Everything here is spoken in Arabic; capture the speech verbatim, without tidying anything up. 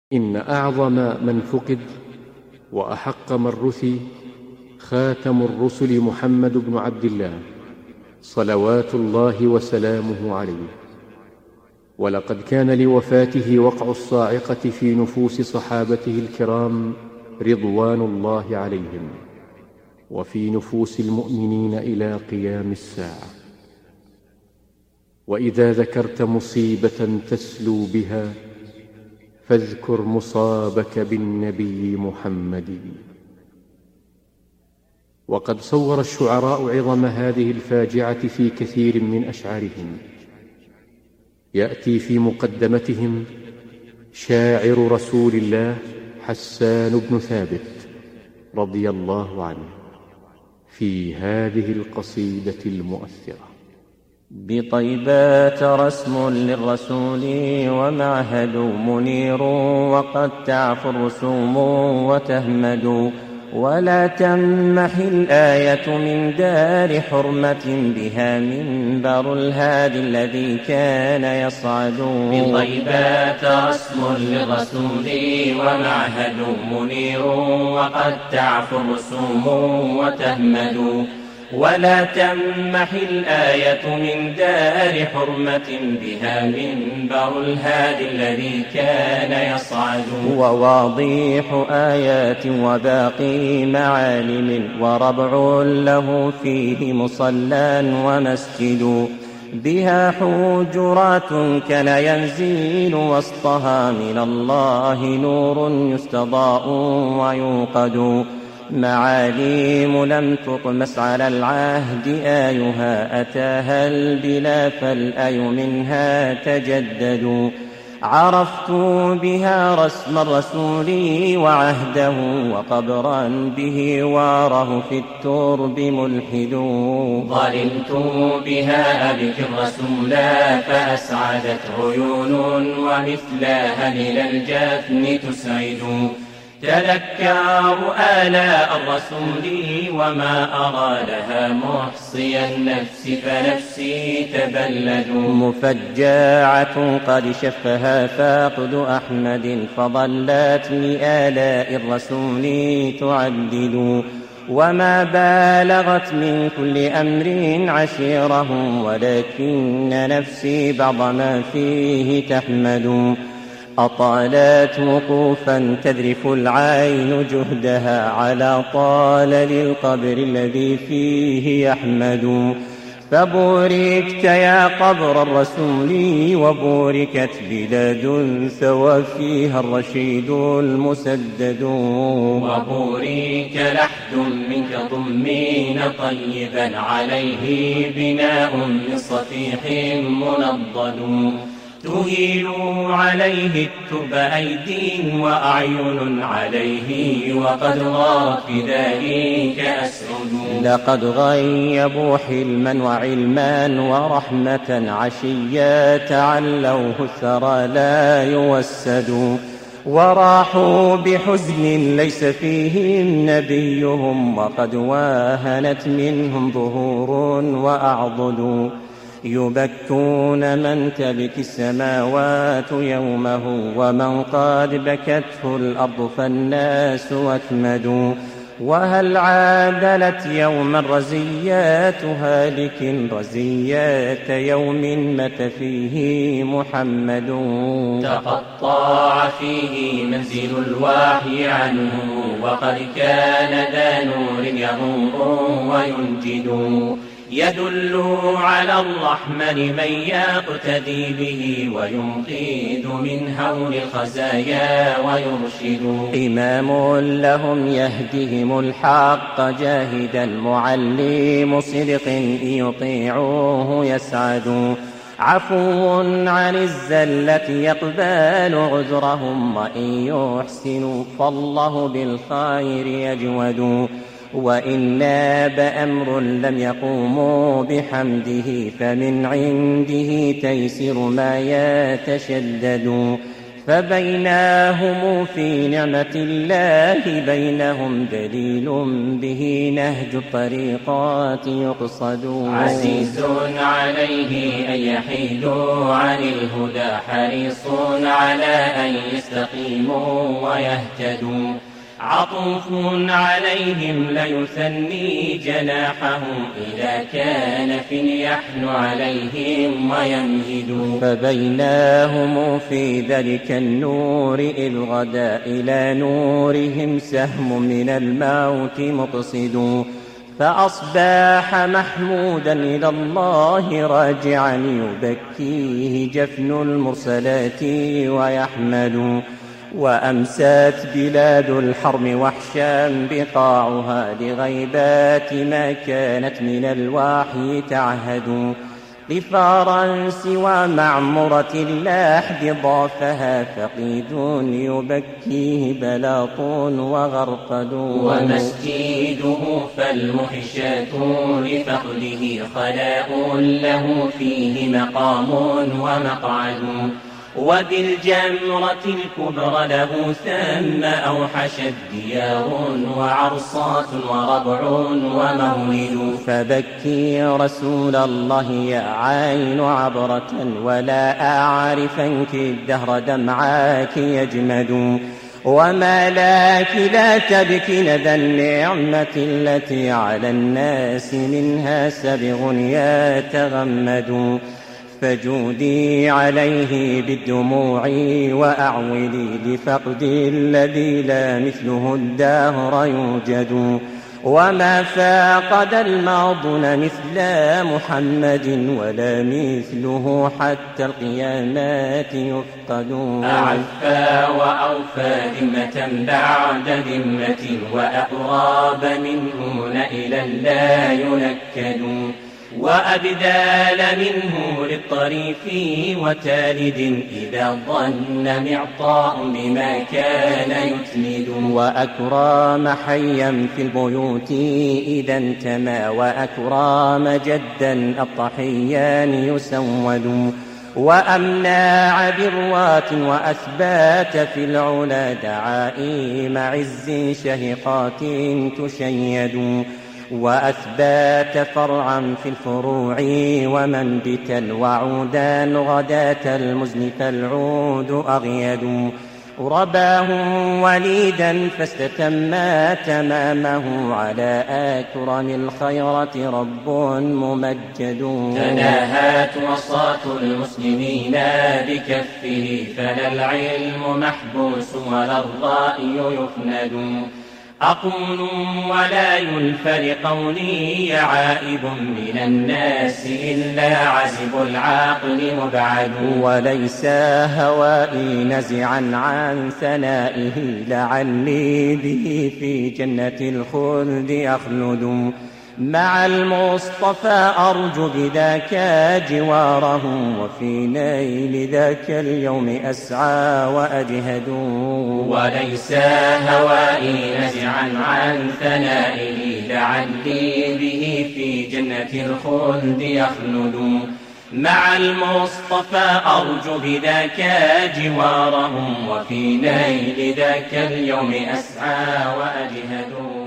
إن أعظم من فقد وأحق من رثي خاتم الرسل محمد بن عبد الله صلوات الله وسلامه عليه. ولقد كان لوفاته وقع الصاعقة في نفوس صحابته الكرام رضوان الله عليهم، وفي نفوس المؤمنين إلى قيام الساعة. وإذا ذكرت مصيبة تسلو بها فاذكر مصابك بالنبي محمد. وقد صور الشعراء عظم هذه الفاجعة في كثير من أشعارهم. يأتي في مقدمتهم شاعر رسول الله حسان بن ثابت رضي الله عنه في هذه القصيدة المؤثرة: بطيبات رسم للرسول ومعهد منير، وقد تعفو الرسوم وتهمد، ولا تمح الآية من دار حرمة، بها منبر الهادي الذي كان يصعد. بطيبات رسم للرسول ومعهد منير، وقد تعفو الرسوم وتهمد، ولا تمح الآية من دار حرمة، بها منبر الهادي الذي كان يصعد. وواضيح آيات وباقي معالم، وربع له فيه مصلى ومسجد، بها حجرات كان ينزل وسطها من الله نور يستضاء ويوقد. معاليم لم تطمس على العهد آيها، أتاها البلا فالآي منها تجدد. عرفت بها رسم الرسول وعهده، وقبرا به واره في الترب ملحد. ظلمت بها أبكي الرسول فأسعدت عيون، ومثلها إلى الجفن تسعد. تذكر آلاء الرسول وما أرى لها محصي النفس، فنفسي تبلد. مفجاعة قد شفها فاقد أحمد، فظلت لآلاء الرسول تعدد. وما بالغت من كل أمر عشيره، ولكن نفسي بعض ما فيه تحمد. أطالت وقوفا تذرف العين جهدها، على طال للقبر الذي فيه يحمد. فبوركت يا قبر الرسول، وبوركت بلاد ثوى فيها الرشيد المسدد. وبورك لحد منك ضمين طيبا، عليه بناء من صفيح منضد. تهيل عليه الترب أيدي وأعين عليه، وقد غارت بذلك أسعد. لقد غيبوا حلما وعلما ورحمة، عشيا تعلوه الثرى لا يوسد. وراحوا بحزن ليس فيهم نبيهم، وقد واهنت منهم ظهور وأعضد. يبكون من تبكي السماوات يومه، ومن قد بكته الأرض فالناس واكمدوا. وهل عادلت يوما رزيات هالك، رزيات يوم مات فيه محمد. تقطع فيه منزل الوحي عنه، وقد كان ذا نور يغور وينجد. يدل على الرحمن من يقتدي به، وينقذ من هول الخزايا ويرشد. إمام لهم يهديهم الحق جاهدا، معلم صدق يطيعوه يسعد. عفو عن الزلة يقبل عذرهم، وإن يحسنوا فالله بالخير يجود. وإن ناب أمر لم يقوموا بحمده، فمن عنده تيسير ما يتشدد. فبيناهم في نعمة الله بينهم دليل به نهج الطريقات يقصد. عزيز عليه أن يحيدوا عن الهدى، حريص على أن يستقيموا ويهتدوا. عطوف عليهم ليثني جناحه، إذا كان في يحن عليهم ويمهد. فبيناهم في ذلك النور إذ غدا إلى نورهم سهم من الموت مقصد. فأصبح محمودا إلى الله راجعا يبكيه جفن المرسلات ويحمد. وأمسات بلاد الحرم وحشا بقاعها لغيبات ما كانت من الوحي تعهد. غفارا سوى معمرة اللحد ضافها فقيد يبكيه بلاط وغرقد. ومسجده فالمحشات لفقده خلاء له فيه مقام ومقعد. وبالجمرة الكبرى له ثم أوحشت ديار وعرصات وربع ومولد. فبكي رسول الله يا عين عبرة، ولا أعرفنك الدهر دمعاك يجمد. وما لك لا تبكين ذا النعمة التي على الناس منها سبغ يتغمد. فجودي عليه بالدموع وأعولي لفقد الذي لا مثله الدهر يوجد. وما فاقد الماضون مثل محمد، ولا مثله حتى القيامات يفقد. أعفى وأوفى ذمة بعد ذمة، وأقرب منه نئلا لا ينكد. وأبدال منه للطريف وتالد، إذا ظن معطاء بما كان يتمد. وأكرام حيا في البيوت إذا انتمى، وأكرام جدا الضحيان يسود. وأمناع بروات وأثبات في العلا دعائم عز شهقات تشيد. وأثبات فرعا في الفروع ومنبتا وعودا غداة المزن فالعود أغيد. رباه وليدا فاستتما تمامه، على أكرم الخيرة رب ممجد. تناهت وصاة المسلمين بكفه، فلا العلم محبوس ولا الرأي يفند. أقول ولا يلفى لقولي عائب من الناس إلا عزب العقل مبعد. وليس هوائي نزعا عن ثنائه، لعلي به في جنة الخلد أخلد. مع المصطفى أرجو بذاك جواره، وفي نيل ذاك اليوم أسعى وأجهد. وليس هوائي نزعا عن ثنائه، لعلي به في جنة الخلد يخلد. مع المصطفى أرجو بذاك جواره، وفي نيل ذاك اليوم أسعى وأجهد.